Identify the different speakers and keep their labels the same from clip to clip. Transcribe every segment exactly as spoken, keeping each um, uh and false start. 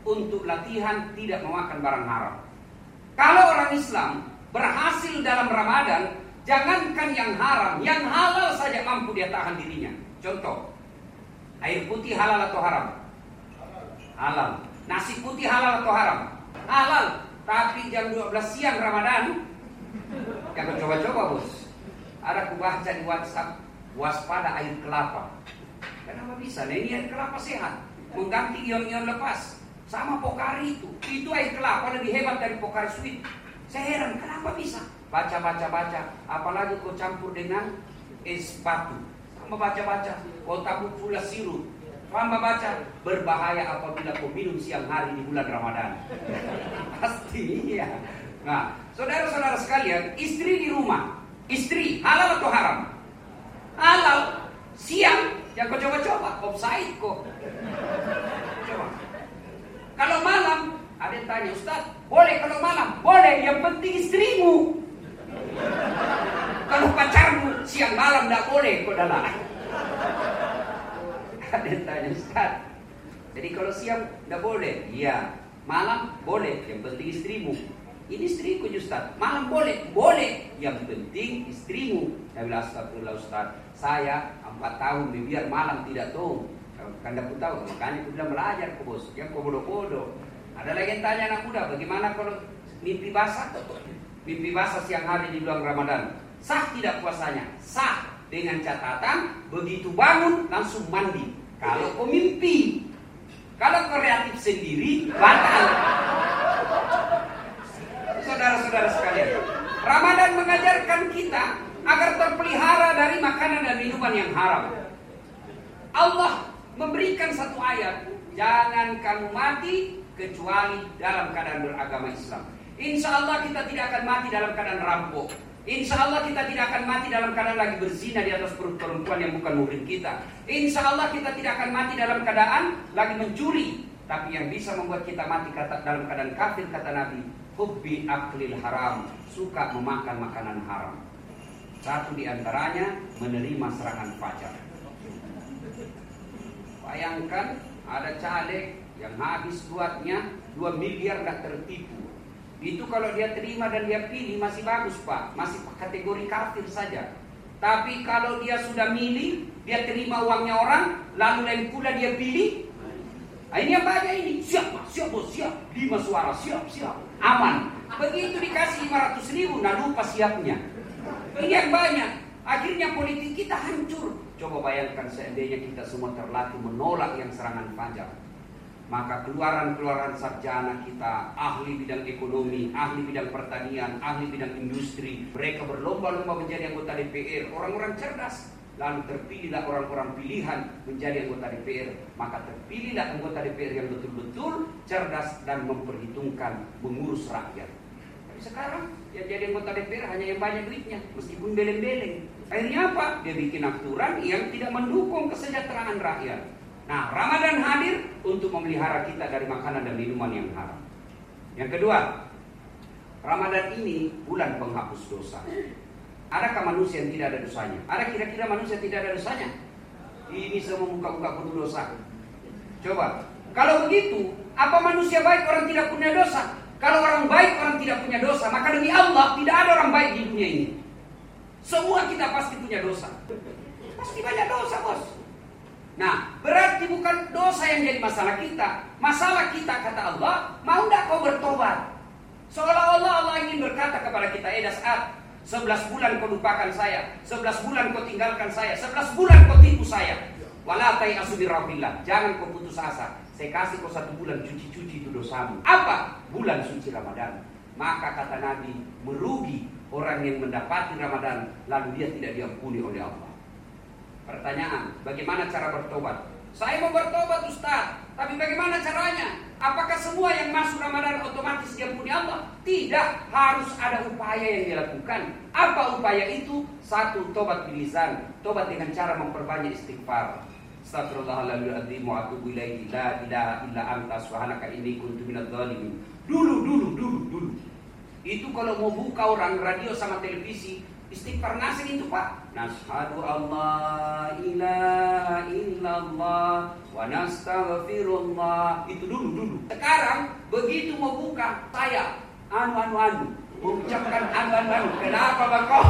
Speaker 1: untuk latihan tidak memakan barang haram. Kalau orang Islam berhasil dalam Ramadan, jangankan yang haram, yang halal saja mampu dia tahan dirinya. Contoh, air putih halal atau haram? Halal. Nasi putih halal atau haram? Halal. Tapi jam dua belas siang Ramadan, jangan coba-coba bos. Ada aku baca di WhatsApp, waspada air kelapa. Kenapa bisa? Nah, ini air kelapa sehat, mengganti ion-ion lepas. Sama Pocari itu. Itu air kelapa lebih hebat dari Pocari Sweet. Saya heran, kenapa bisa? Baca-baca-baca. Apalagi kau campur dengan es batu. Sama baca-baca. Kau tabur pula sirup. Sama baca. Berbahaya apabila kau minum siang hari di bulan Ramadan. Pasti iya. Nah, saudara-saudara sekalian, istri di rumah. Istri, halal atau haram? Halal. Siang, ya kau coba-coba. Offside kok. Coba. Kalau malam, ada yang tanya, Ustaz, boleh kalau malam? Boleh, yang penting istrimu. Kalau pacarmu, siang malam tidak boleh, kau dah. Ada yang tanya, Ustaz, jadi kalau siang tidak boleh? Iya. Malam boleh, yang penting istrimu. Ini istriku Ustaz. Malam boleh? Boleh, yang penting istrimu. Saya bilang, astagfirullah Ustaz, saya empat tahun biar malam tidak tahu. Kan aku tahu, makanya aku bilang belajar ke bos. Yang kau bodoh-bodoh. Ada lagi yang tanya anak muda, bagaimana kalau mimpi basah? Mimpi basah siang hari di bulan Ramadan, sah tidak puasanya? Sah, dengan catatan begitu bangun langsung mandi. Kalau kau mimpi, kalau kau kreatif sendiri, batal. Saudara-saudara sekalian, Ramadan mengajarkan kita agar terpelihara dari makanan dan minuman yang haram. Allah memberikan satu ayat, jangan kamu mati kecuali dalam keadaan beragama Islam. Insya Allah kita tidak akan mati dalam keadaan rampok. Insya Allah kita tidak akan mati dalam keadaan lagi berzina di atas perut perempuan yang bukan muhrim kita. Insya Allah kita tidak akan mati dalam keadaan lagi mencuri. Tapi yang bisa membuat kita mati kata, dalam keadaan kafir, kata Nabi, hubbi aklil haram, suka memakan makanan haram. Satu di antaranya menerima serangan fajar. Bayangkan ada caleg yang habis buatnya dua miliar gak tertipu. Itu kalau dia terima dan dia pilih masih bagus Pak, masih kategori kafir saja. Tapi kalau dia sudah milih, dia terima uangnya orang, lalu lain pula dia pilih. Nah, ini yang banyak ini, siap Pak, siap bos, siap, lima suara, siap, siap, aman. Begitu dikasih lima ratus ribu, nah lupa siapnya. Ini yang banyak, akhirnya politik kita hancur. Coba bayangkan seandainya kita semua terlatih menolak yang serangan fajar. Maka keluaran-keluaran sarjana kita, ahli bidang ekonomi, ahli bidang pertanian, ahli bidang industri, mereka berlomba-lomba menjadi anggota D P R, orang-orang cerdas. Lalu terpilihlah orang-orang pilihan menjadi anggota D P R. Maka terpilihlah anggota D P R yang betul-betul cerdas dan memperhitungkan mengurus rakyat. Tapi sekarang yang jadi anggota D P R hanya yang banyak duitnya, meskipun beleng-beleng. Akhirnya apa? Dia bikin aturan yang tidak mendukung kesejahteraan rakyat. Nah, Ramadan hadir untuk memelihara kita dari makanan dan minuman yang haram. Yang kedua, Ramadan ini bulan penghapus dosa. Adakah manusia yang tidak ada dosanya? Ada kira-kira manusia yang tidak ada dosanya? Ini semua muka-muka penuh dosa. Coba, kalau begitu, apa manusia baik orang tidak punya dosa? Kalau orang baik orang tidak punya dosa, maka demi Allah tidak ada orang baik di dunia ini. Semua kita pasti punya dosa. Pasti banyak dosa, bos. Nah, berarti bukan dosa yang jadi masalah kita. Masalah kita, kata Allah, mau tidak kau bertobat? Seolah-olah Allah ingin berkata kepada kita, eh Das'ad, sebelas bulan kau lupakan saya, sebelas bulan kau tinggalkan saya, sebelas bulan kau tipu saya. Wala tai'asu min rabbillah, jangan kau putus asa. Saya kasih kau satu bulan cuci-cuci itu dosamu. Apa? Bulan suci Ramadan. Maka kata Nabi, merugi orang yang mendapati Ramadan lalu dia tidak diampuni oleh Allah. Pertanyaan, bagaimana cara bertobat? Saya mau bertobat Ustaz, tapi bagaimana caranya? Apakah semua yang masuk Ramadan otomatis diampuni Allah? Tidak, harus ada upaya yang dilakukan. Apa upaya itu? Satu, tobat bilisan, tobat dengan cara memperbanyak istighfar. Astagfirullahaladzim wa atubu ilaihi, la ilaha illa anta subhanaka inni kuntu minadz dzalimin. Dulu, dulu, dulu, dulu. Itu kalau mau buka orang radio sama televisi, Istighfar nasi itu Pak. Nashhadu Allah ilaha illallah wa nastaghfirullah. Itu dulu dulu. Sekarang begitu mau buka saya anu anu anu mengucapkan anu anu anu. Kenapa Bang kok?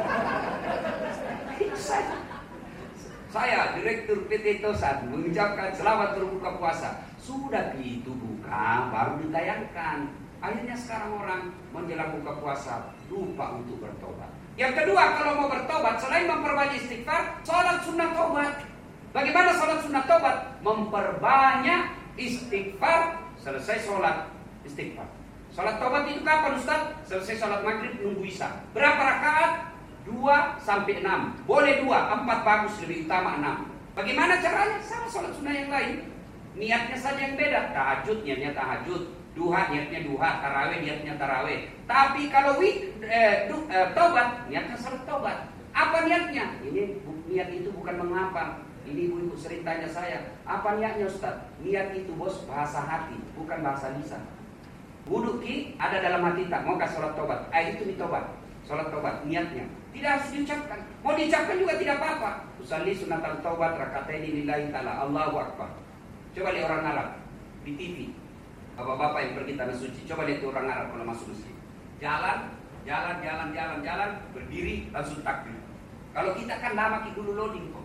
Speaker 1: saya, saya Direktur P T Tosan mengucapkan selamat berbuka puasa. Sudah gitu buka baru ditayangkan. Akhirnya sekarang orang menjelang buka puasa lupa untuk bertobat. Yang kedua, kalau mau bertobat, selain memperbanyak istighfar, sholat sunnah tobat. Bagaimana sholat sunnah tobat? Memperbanyak istighfar, selesai sholat istighfar. Sholat tobat itu kapan Ustaz? Selesai sholat maghrib nunggu isya. Berapa rakaat? Dua sampai enam. Boleh dua, empat bagus, lebih utama enam. Bagaimana caranya? Sama sholat sunnah yang lain. Niatnya saja yang beda. Tahajud, niatnya tahajud. Duha niatnya duha, tarawih niatnya tarawih. Tapi kalau wid, eh, du, eh, tobat niatnya salat tobat. Apa niatnya? Ini niat itu bukan mengapa. Ini ibu-ibu sering tanya saya, apa niatnya Ustaz? Niat itu bos bahasa hati, bukan bahasa lisan. Wudhu ki ada dalam hati tak, mau ke salat tobat. Eh itu nih tobat, salat tobat niatnya. Tidak harus diucapkan. Mau diucapkan juga tidak apa-apa. Usalli sunatan tobat rakataini lillahi ta'ala, Allahu Akbar. Coba lihat orang Arab di T V. Bapak-bapak yang pergi tanah suci, coba lihat orang Arab kalau masuk masjid. Jalan, jalan, jalan, jalan, jalan, berdiri, langsung takbir. Kalau kita kan lama kita dulu loading kok.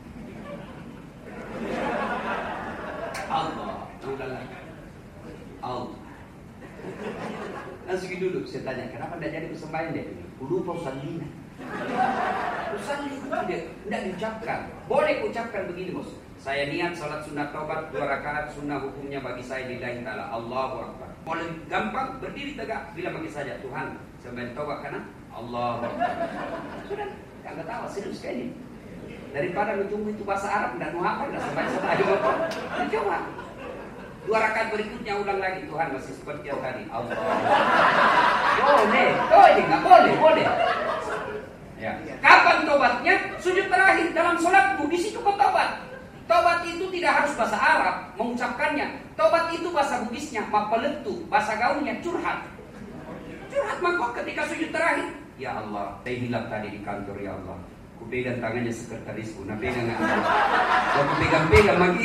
Speaker 1: Allah, udah lagi. Allah. Langsung dulu, saya tanya, kenapa tidak jadi persembahyang deh? Lupa usallina. Usallina itu tidak, tidak diucapkan. Boleh ucapkan begini bos. Saya niat salat sunat taubat dua rakaat sunnah hukumnya bagi saya lillahi ta'ala. Allahu Akbar. Mau lebih gampang berdiri tegak bilang bagi saja Tuhan sampai taubat karena Allahu Akbar. Sudah, enggak tahu serius sekali. Daripada menunggu itu bahasa Arab dan mau hafal enggak sampai sampai coba. Dua rakaat berikutnya ulang lagi Tuhan masih seperti yang tadi. Allah. Boleh, oh ini enggak boleh, boleh. Ya. Kapan tobatnya? Sujud terakhir dalam salatmu, di situ kau tobat. Tobat itu tidak harus bahasa Arab mengucapkannya. Tobat itu bahasa Bugisnya, mapaletu, bahasa gaulnya curhat. Curhat mangkok ketika sujud terakhir. Ya Allah, saya hilang tadi di kantor ya Allah. Ku pegang tangannya sekretarisku, nah pegang enggak. Aku pegang-pegang lagi.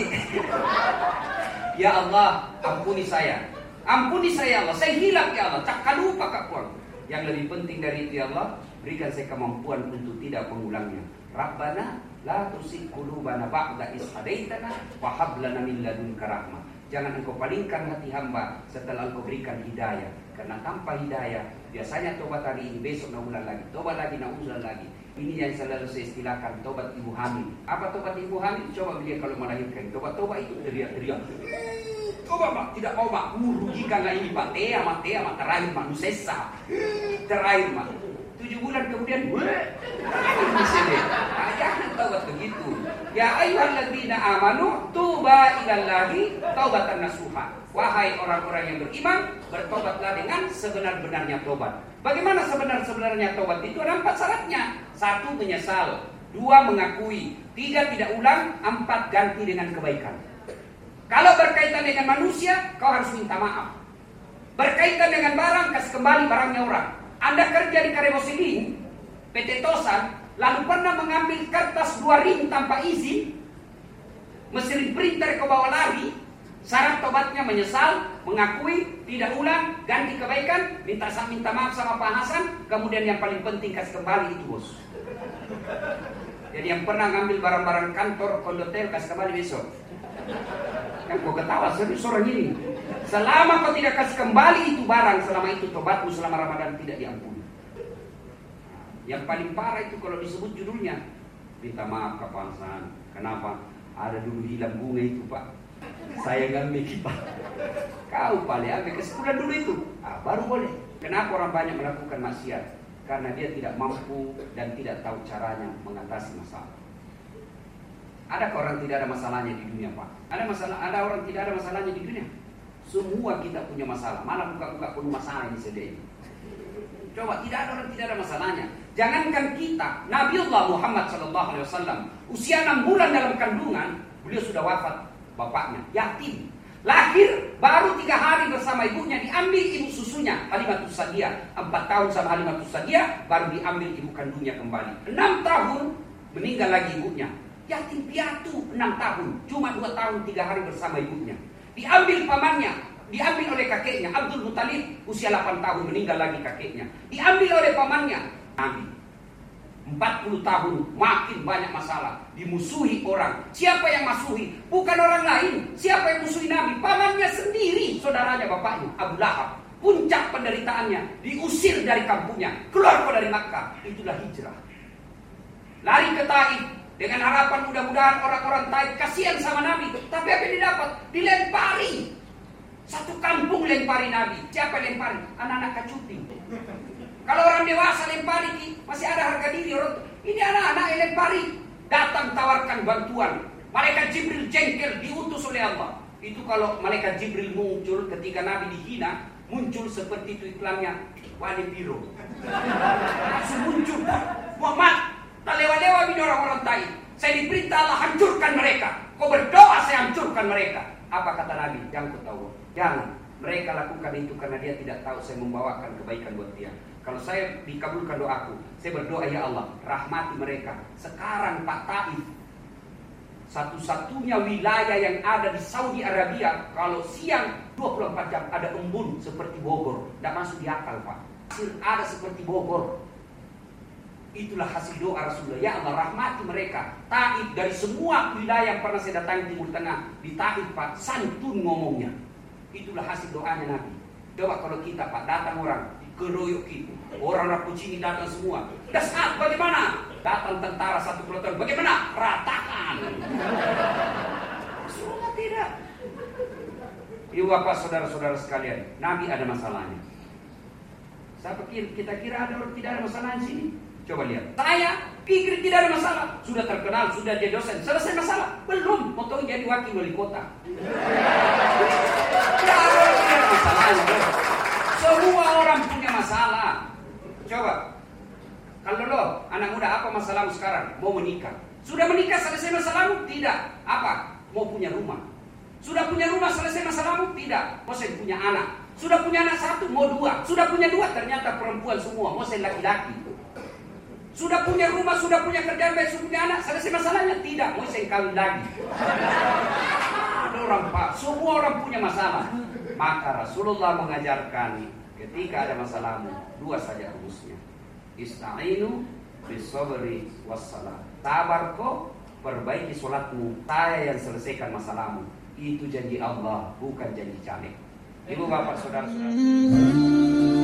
Speaker 1: Ya Allah, ampuni saya. Ampuni saya ya Allah, saya hilang ya Allah. Cak lupa kak puang. Yang lebih penting dari itu ya Allah, berikan saya kemampuan untuk tidak mengulangnya. Rabbana la tusik qulubana ba'da is hadaitana wa hab lana min ladunka rahmah. Jangan engkau palingkan hati hamba setelah engkau berikan hidayah. Karena tanpa hidayah, biasanya tobat hari ini, besok nak ulang lagi, tobat lagi, nak ulang lagi. Ini yang selalu saya istilahkan tobat ibu hamil. Apa tobat ibu hamil? Coba beliau kalau melahirkan. Tobat-tobat itu teriak-teriak. Coba Pak, tidak mau Pak, merugikan lah ini Pak. Tea, Mak, Tea, Mak, terakhir Mak, Nusesa. Terakhir Mak. Tujuh bulan kemudian, ini sini. Nah, jangan taubat begitu. Ya ayyuhalladzina amanu tuba ilallahi taubatan nasuha. Wahai orang-orang yang beriman, bertobatlah dengan sebenar-benarnya tobat. Bagaimana sebenar-sebenarnya tobat itu? Ada empat syaratnya. Satu, menyesal. Dua, mengakui. Tiga, tidak ulang. Empat, ganti dengan kebaikan. Kalau berkaitan dengan manusia, kau harus minta maaf. Berkaitan dengan barang, kasih kembali barangnya orang. Anda kerja di Karebosidin, P T Tosan, lalu pernah mengambil kertas dua ring tanpa izin, mesin printer kau bawa lari, syarat tobatnya menyesal, mengakui, tidak ulang, ganti kebaikan, minta minta maaf sama Pak Hasan, kemudian yang paling penting kasih kembali itu bos. Jadi yang pernah ngambil barang-barang kantor, kondotel, kasih kembali besok. Kan kau ketawa, serius orang ini. Selama kau tidak kasih kembali itu barang, selama itu tobatmu selama Ramadan tidak diampuni. Yang paling parah itu kalau disebut judulnya, minta maaf Pak Hasan. Kenapa? Ada dulu hilang bunga itu Pak. Saya ngambil Pak. Kau paling ambil kesepulan dulu itu. Ah, baru boleh. Kenapa orang banyak melakukan maksiat? Karena dia tidak mampu dan tidak tahu caranya mengatasi masalah. Ada orang tidak ada masalahnya di dunia Pak? Ada masalah? Ada orang tidak ada masalahnya di dunia? Semua kita punya masalah. Mana buka-buka pun masalah ini sedih. Coba, tidak ada orang tidak ada masalahnya. Jangankan kita, Nabiullah Muhammad Sallallahu Alaihi Wasallam usia enam bulan dalam kandungan, beliau sudah wafat bapaknya, yatim. Lahir, baru tiga hari bersama ibunya, diambil ibu susunya, Halimatus Sa'diyah. Empat tahun sama Halimatus Sa'diyah, baru diambil ibu kandungnya kembali. Enam tahun, meninggal lagi ibunya. Yatim piatu, enam tahun. Cuma dua tahun, tiga hari bersama ibunya. Diambil pamannya, diambil oleh kakeknya. Abdul Muttalib, usia delapan tahun, meninggal lagi kakeknya. Diambil oleh pamannya, Nabi. empat puluh tahun, makin banyak masalah. Dimusuhi orang. Siapa yang musuhi? Bukan orang lain. Siapa yang musuhi Nabi? Pamannya sendiri, saudaranya bapaknya, Abu Lahab. Puncak penderitaannya, diusir dari kampungnya, keluar dari Makkah. Itulah hijrah. Lari ke Taif dengan harapan mudah-mudahan orang-orang Taif kasihan sama Nabi. Tapi apa yang didapat? Dilempari. Satu kampung lempari Nabi. Siapa yang lempari? Anak-anak kacuping. Kalau orang dewasa lempari, masih ada harga diri orang. Ini anak-anak yang lempari. Datang tawarkan bantuan. Malaikat Jibril jengkel, diutus oleh Allah. Itu kalau malaikat Jibril muncul ketika Nabi dihina, muncul seperti itu iklannya, Wali Biro. Langsung muncul. Muhammad, tak lewa-lewa ini orang-orang Taif. Saya diperintah Allah hancurkan mereka. Kau berdoa saya hancurkan mereka. Apa kata Nabi? Yang kau tahu. Jangan. Mereka lakukan itu karena dia tidak tahu saya membawakan kebaikan buat dia. Kalau saya dikabulkan doaku, saya berdoa ya Allah, rahmati mereka. Sekarang Pak Taif, satu-satunya wilayah yang ada di Saudi Arabia, kalau siang dua puluh empat jam ada embun seperti Bogor. Tidak masuk di akal Pak. Ada seperti Bogor. Itulah hasil doa Rasulullah. Ya Allah, rahmati mereka. Taif dari semua wilayah yang pernah saya datangi Timur Tengah, di Taif Pak, santun ngomongnya. Itulah hasil doanya Nabi. Coba kalau kita Pak, datang orang keroyok kita, orang Rapucini datang semua. Dasar bagaimana? Datang tentara satu peloton, bagaimana? Ratakan. Rasulullah tidak. Ibu bapak saudara-saudara sekalian, Nabi ada masalahnya. Saya pikir kita kira ada orang tidak ada masalah di sini. Coba lihat. Saya pikir tidak ada masalah. Sudah terkenal, sudah jadi dosen. Selesai masalah? Belum. Mau tahu jadi wakil wali kota. Tidak ada masalahnya. Semua orang punya masalah. Coba. Kalau lo, anak muda, apa masalahmu sekarang? Mau menikah. Sudah menikah selesai masalahmu? Tidak. Apa? Mau punya rumah. Sudah punya rumah selesai masalahmu? Tidak. Mau saya punya anak. Sudah punya anak satu, mau dua. Sudah punya dua, ternyata perempuan semua. Mau saya laki-laki. Sudah punya rumah, sudah punya kerjaan, baik, sudah punya anak. Selesai masalahnya? Tidak. Mau saya kawin lagi. Ada orang Pak, semua orang punya masalah. Maka Rasulullah mengajarkan ketika ada masalahmu, dua saja rumusnya. Ista'inu bis-sabri was-salat. Sabar kau, perbaiki sholatmu. Saya yang selesaikan masalahmu. Itu janji Allah, bukan janji caleg. Ibu bapak saudara-saudara.